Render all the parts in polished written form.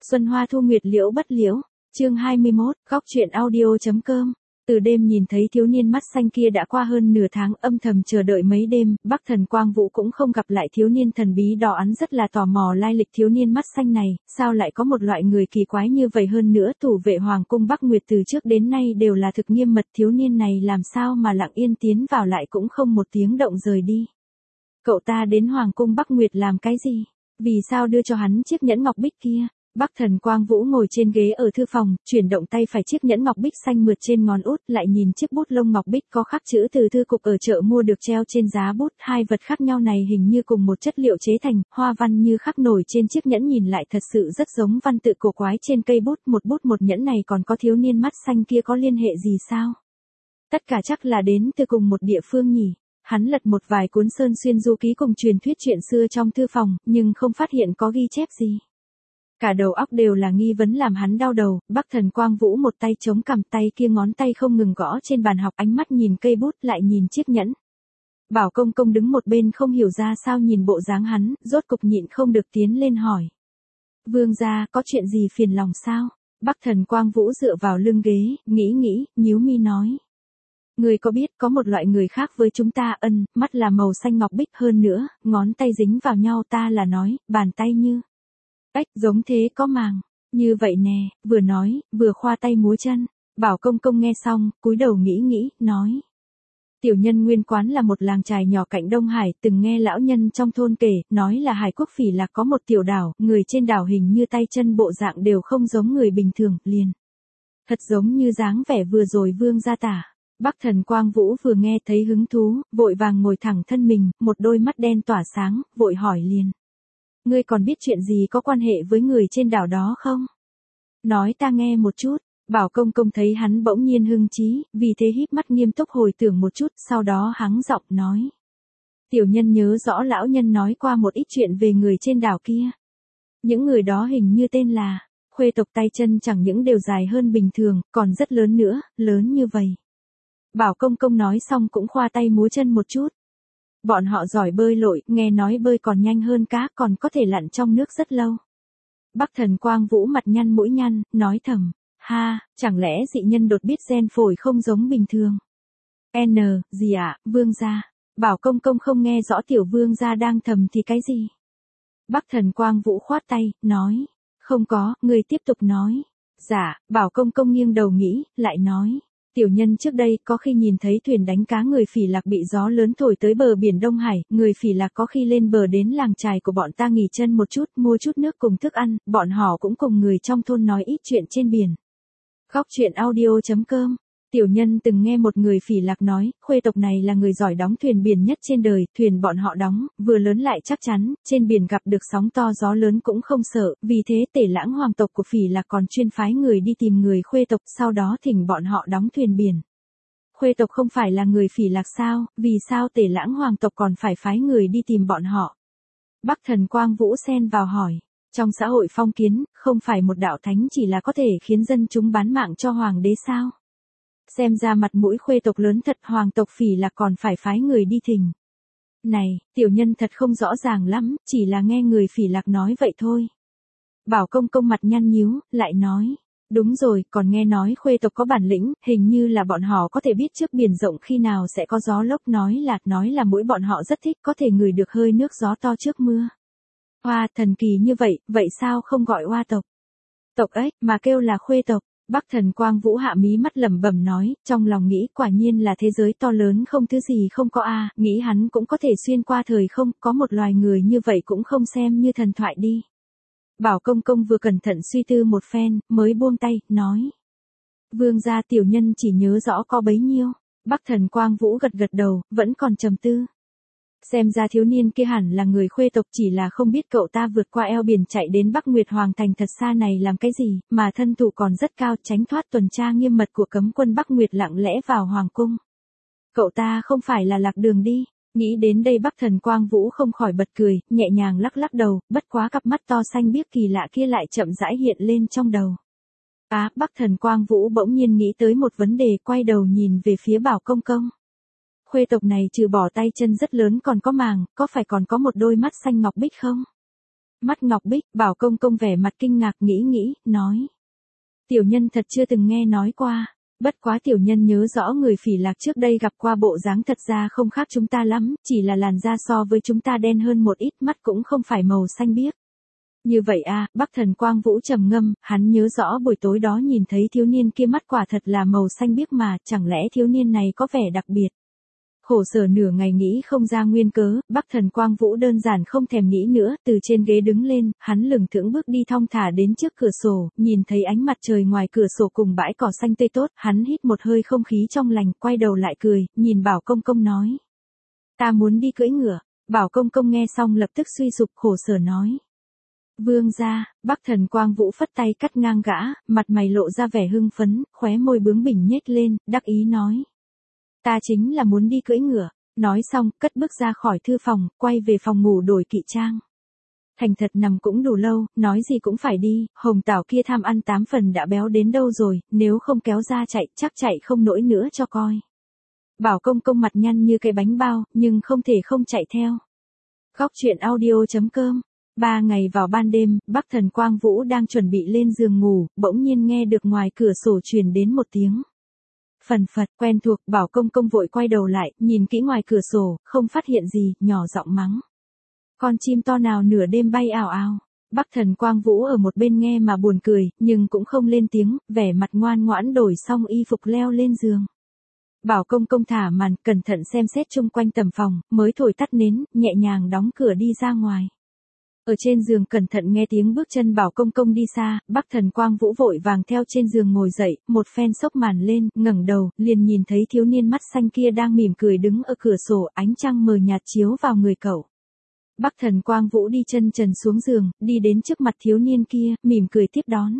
Xuân hoa thu nguyệt liễu bất liễu, chương 21, góc truyện audio.com. Từ đêm nhìn thấy thiếu niên mắt xanh kia đã qua hơn nửa tháng, âm thầm chờ đợi mấy đêm, Bắc Thần Quang Vũ cũng không gặp lại thiếu niên thần bí đó. Hắn rất là tò mò lai lịch thiếu niên mắt xanh này, sao lại có một loại người kỳ quái như vậy. Hơn nữa thủ vệ Hoàng cung Bắc Nguyệt từ trước đến nay đều là thực nghiêm mật, thiếu niên này làm sao mà lặng yên tiến vào lại cũng không một tiếng động rời đi. Cậu ta đến Hoàng cung Bắc Nguyệt làm cái gì? Vì sao đưa cho hắn chiếc nhẫn ngọc bích kia? Bắc Thần Quang Vũ ngồi trên ghế ở thư phòng, chuyển động tay phải chiếc nhẫn ngọc bích xanh mượt trên ngón út, lại nhìn chiếc bút lông ngọc bích có khắc chữ từ thư cục ở chợ mua được treo trên giá bút. Hai vật khác nhau này hình như cùng một chất liệu chế thành, hoa văn như khắc nổi trên chiếc nhẫn nhìn lại thật sự rất giống văn tự cổ quái trên cây bút. Một bút một nhẫn này còn có thiếu niên mắt xanh kia có liên hệ gì sao? Tất cả chắc là đến từ cùng một địa phương nhỉ? Hắn lật một vài cuốn Sơn Xuyên Du Ký cùng truyền thuyết chuyện xưa trong thư phòng, nhưng không phát hiện có ghi chép gì. Cả đầu óc đều là nghi vấn làm hắn đau đầu. Bắc Thần Quang Vũ một tay chống cằm, tay kia ngón tay không ngừng gõ trên bàn học, ánh mắt nhìn cây bút lại nhìn chiếc nhẫn. Bảo Công Công đứng một bên không hiểu ra sao nhìn bộ dáng hắn, rốt cục nhịn không được tiến lên hỏi. Vương gia, có chuyện gì phiền lòng sao? Bắc Thần Quang Vũ dựa vào lưng ghế, nghĩ, nhíu mi nói. Người có biết có một loại người khác với chúng ta, mắt là màu xanh ngọc bích, hơn nữa, ngón tay dính vào nhau, ta là nói, bàn tay như. Giống thế có màng, như vậy nè, vừa nói, vừa khoa tay múa chân. Bảo Công Công nghe xong, cúi đầu nghĩ, nói. Tiểu nhân nguyên quán là một làng chài nhỏ cạnh Đông Hải, từng nghe lão nhân trong thôn kể, nói là Hải Quốc Phỉ Lạc có một tiểu đảo, người trên đảo hình như tay chân bộ dạng đều không giống người bình thường, liền. Thật giống như dáng vẻ vừa rồi vương gia tả. Bắc Thần Quang Vũ vừa nghe thấy hứng thú, vội vàng ngồi thẳng thân mình, một đôi mắt đen tỏa sáng, vội hỏi liền. Ngươi còn biết chuyện gì có quan hệ với người trên đảo đó không? Nói ta nghe một chút. Bảo Công Công thấy hắn bỗng nhiên hưng trí, vì thế híp mắt nghiêm túc hồi tưởng một chút, sau đó hắng giọng nói. Tiểu nhân nhớ rõ lão nhân nói qua một ít chuyện về người trên đảo kia. Những người đó hình như tên là, khuê tộc, tay chân chẳng những đều dài hơn bình thường, còn rất lớn nữa, lớn như vậy. Bảo Công Công nói xong cũng khoa tay múa chân một chút. Bọn họ giỏi bơi lội, nghe nói bơi còn nhanh hơn cá, còn có thể lặn trong nước rất lâu. Bắc Thần Quang Vũ mặt nhăn mũi nhăn, nói thầm, ha, chẳng lẽ dị nhân đột biết gen phổi không giống bình thường? Gì ạ, vương gia? Bảo Công Công không nghe rõ tiểu vương gia đang thầm thì cái gì? Bắc Thần Quang Vũ khoát tay, nói, không có, người tiếp tục nói. Dạ, Bảo Công Công nghiêng đầu nghĩ, lại nói. Tiểu nhân trước đây có khi nhìn thấy thuyền đánh cá người Phỉ Lạc bị gió lớn thổi tới bờ biển Đông Hải, người Phỉ Lạc có khi lên bờ đến làng chài của bọn ta nghỉ chân một chút, mua chút nước cùng thức ăn, bọn họ cũng cùng người trong thôn nói ít chuyện trên biển. Góc truyện audio.com. Tiểu nhân từng nghe một người Phỉ Lạc nói, khuê tộc này là người giỏi đóng thuyền biển nhất trên đời, thuyền bọn họ đóng, vừa lớn lại chắc chắn, trên biển gặp được sóng to gió lớn cũng không sợ, vì thế Tể Lãng hoàng tộc của Phỉ Lạc còn chuyên phái người đi tìm người khuê tộc, sau đó thỉnh bọn họ đóng thuyền biển. Khuê tộc không phải là người Phỉ Lạc sao, vì sao Tể Lãng hoàng tộc còn phải phái người đi tìm bọn họ? Bắc Thần Quang Vũ xen vào hỏi. Trong xã hội phong kiến, không phải một đạo thánh chỉ là có thể khiến dân chúng bán mạng cho hoàng đế sao? Xem ra mặt mũi khuê tộc lớn thật, hoàng tộc Phỉ Lạc còn phải phái người đi thỉnh. Này, tiểu nhân thật không rõ ràng lắm, chỉ là nghe người Phỉ Lạc nói vậy thôi. Bảo Công Công mặt nhăn nhíu, lại nói. Đúng rồi, còn nghe nói khuê tộc có bản lĩnh, hình như là bọn họ có thể biết trước biển rộng khi nào sẽ có gió lốc, nói là mũi bọn họ rất thích có thể ngửi được hơi nước gió to trước mưa. Oa, thần kỳ như vậy sao không gọi oa tộc? Tộc ấy, mà kêu là khuê tộc. Bắc Thần Quang Vũ hạ mí mắt lẩm bẩm nói, trong lòng nghĩ quả nhiên là thế giới to lớn không thứ gì không có a, nghĩ hắn cũng có thể xuyên qua thời không, có một loài người như vậy cũng không xem như thần thoại đi. Bảo Công Công vừa cẩn thận suy tư một phen, mới buông tay, nói. Vương gia, tiểu nhân chỉ nhớ rõ có bấy nhiêu. Bắc Thần Quang Vũ gật đầu, vẫn còn trầm tư. Xem ra thiếu niên kia hẳn là người khuê tộc, chỉ là không biết cậu ta vượt qua eo biển chạy đến Bắc Nguyệt Hoàng thành thật xa này làm cái gì, mà thân thủ còn rất cao, tránh thoát tuần tra nghiêm mật của cấm quân Bắc Nguyệt, lặng lẽ vào hoàng cung. Cậu ta không phải là lạc đường đi. Nghĩ đến đây Bắc Thần Quang Vũ không khỏi bật cười, nhẹ nhàng lắc đầu, bất quá cặp mắt to xanh biếc kỳ lạ kia lại chậm rãi hiện lên trong đầu. Bắc Thần Quang Vũ bỗng nhiên nghĩ tới một vấn đề, quay đầu nhìn về phía Bảo Công Công. Khuê tộc này trừ bỏ tay chân rất lớn còn có màng, có phải còn có một đôi mắt xanh ngọc bích không? Mắt ngọc bích, Bảo công công vẻ mặt kinh ngạc nghĩ, nói. Tiểu nhân thật chưa từng nghe nói qua. Bất quá tiểu nhân nhớ rõ người Phỉ Lạc trước đây gặp qua bộ dáng thật ra không khác chúng ta lắm, chỉ là làn da so với chúng ta đen hơn một ít, mắt cũng không phải màu xanh biếc. Như vậy à, Bắc Thần Quang Vũ trầm ngâm, hắn nhớ rõ buổi tối đó nhìn thấy thiếu niên kia mắt quả thật là màu xanh biếc mà, chẳng lẽ thiếu niên này có vẻ đặc biệt. Khổ sở nửa ngày nghĩ không ra nguyên cớ, Bắc Thần Quang Vũ đơn giản không thèm nghĩ nữa, từ trên ghế đứng lên, hắn lững thững bước đi thong thả đến trước cửa sổ, nhìn thấy ánh mặt trời ngoài cửa sổ cùng bãi cỏ xanh tươi tốt, hắn hít một hơi không khí trong lành, quay đầu lại cười, nhìn Bảo công công nói. Ta muốn đi cưỡi ngựa. Bảo công công nghe xong lập tức suy sụp khổ sở nói. Vương gia, Bắc Thần Quang Vũ phất tay cắt ngang gã, mặt mày lộ ra vẻ hưng phấn, khóe môi bướng bỉnh nhếch lên, đắc ý nói. Ta chính là muốn đi cưỡi ngựa. Nói xong, cất bước ra khỏi thư phòng, quay về phòng ngủ đổi kỵ trang. Thành thật nằm cũng đủ lâu, nói gì cũng phải đi, Hồng Tảo kia tham ăn 8 phần đã béo đến đâu rồi, nếu không kéo ra chạy, chắc chạy không nổi nữa cho coi. Bảo công công mặt nhăn như cái bánh bao, nhưng không thể không chạy theo. Góc truyện audio.com 3 ngày vào ban đêm, Bắc Thần Quang Vũ đang chuẩn bị lên giường ngủ, bỗng nhiên nghe được ngoài cửa sổ truyền đến một tiếng. Phần phật, quen thuộc, Bảo công công vội quay đầu lại, nhìn kỹ ngoài cửa sổ, không phát hiện gì, nhỏ giọng mắng. Con chim to nào nửa đêm bay ào ào. Bắc Thần Quang Vũ ở một bên nghe mà buồn cười, nhưng cũng không lên tiếng, vẻ mặt ngoan ngoãn đổi xong y phục leo lên giường. Bảo công công thả màn, cẩn thận xem xét chung quanh tầm phòng, mới thổi tắt nến, nhẹ nhàng đóng cửa đi ra ngoài. Ở trên giường cẩn thận nghe tiếng bước chân Bảo công công đi xa, Bắc Thần Quang Vũ vội vàng theo trên giường ngồi dậy, một phen xốc màn lên, ngẩng đầu, liền nhìn thấy thiếu niên mắt xanh kia đang mỉm cười đứng ở cửa sổ, ánh trăng mờ nhạt chiếu vào người cậu. Bắc Thần Quang Vũ đi chân trần xuống giường, đi đến trước mặt thiếu niên kia, mỉm cười tiếp đón.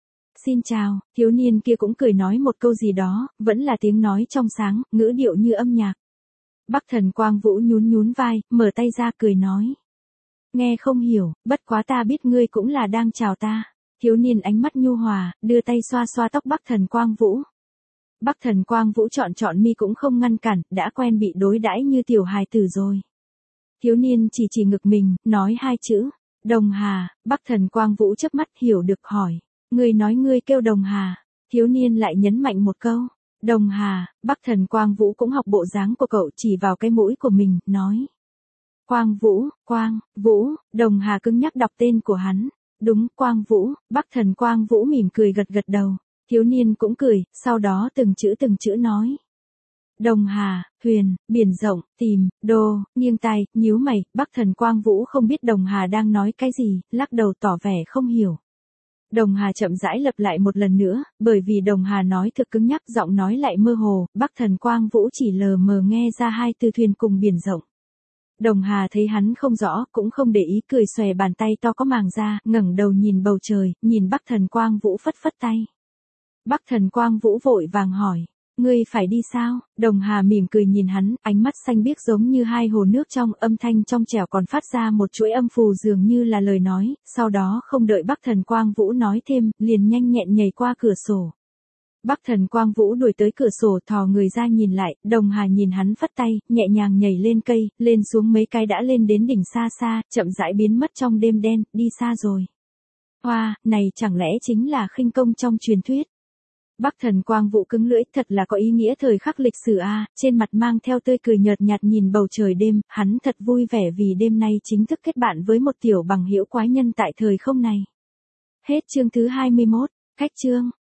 Xin chào, thiếu niên kia cũng cười nói một câu gì đó, vẫn là tiếng nói trong sáng, ngữ điệu như âm nhạc. Bắc Thần Quang Vũ nhún vai, mở tay ra cười nói. Nghe không hiểu, bất quá ta biết ngươi cũng là đang chào ta. Thiếu niên ánh mắt nhu hòa, đưa tay xoa xoa tóc Bắc Thần Quang Vũ. Bắc Thần Quang Vũ chọn mi cũng không ngăn cản, đã quen bị đối đãi như tiểu hài tử rồi. Thiếu niên chỉ ngực mình, nói hai chữ, Đồng Hà. Bắc Thần Quang Vũ chớp mắt hiểu được hỏi, ngươi nói ngươi kêu Đồng Hà. Thiếu niên lại nhấn mạnh một câu, Đồng Hà. Bắc Thần Quang Vũ cũng học bộ dáng của cậu, chỉ vào cái mũi của mình, nói. Quang Vũ, Đồng Hà cứng nhắc đọc tên của hắn. Đúng, Quang Vũ. Bắc Thần Quang Vũ mỉm cười gật đầu. Thiếu niên cũng cười, sau đó từng chữ nói. Đồng Hà, thuyền, biển rộng, tìm, đô, nghiêng tai, nhíu mày, Bắc Thần Quang Vũ không biết Đồng Hà đang nói cái gì, lắc đầu tỏ vẻ không hiểu. Đồng Hà chậm rãi lặp lại một lần nữa, bởi vì Đồng Hà nói thực cứng nhắc, giọng nói lại mơ hồ, Bắc Thần Quang Vũ chỉ lờ mờ nghe ra hai từ thuyền cùng biển rộng. Đồng Hà thấy hắn không rõ, cũng không để ý, cười xòe bàn tay to có màng ra, ngẩng đầu nhìn bầu trời, nhìn Bắc Thần Quang Vũ phất tay. Bắc Thần Quang Vũ vội vàng hỏi, ngươi phải đi sao? Đồng Hà mỉm cười nhìn hắn, ánh mắt xanh biếc giống như hai hồ nước trong, âm thanh trong trẻo còn phát ra một chuỗi âm phù dường như là lời nói, sau đó không đợi Bắc Thần Quang Vũ nói thêm, liền nhanh nhẹn nhảy qua cửa sổ. Bắc Thần Quang Vũ đuổi tới cửa sổ, thò người ra nhìn lại, Đồng Hà nhìn hắn phất tay, nhẹ nhàng nhảy lên cây, lên xuống mấy cái đã lên đến đỉnh xa, chậm rãi biến mất trong đêm đen, đi xa rồi. Hoa, này chẳng lẽ chính là khinh công trong truyền thuyết? Bắc Thần Quang Vũ cứng lưỡi, thật là có ý nghĩa thời khắc lịch sử a, trên mặt mang theo tươi cười nhợt nhạt nhìn bầu trời đêm, hắn thật vui vẻ vì đêm nay chính thức kết bạn với một tiểu bằng hữu quái nhân tại thời không này. Hết chương thứ 21, cách chương.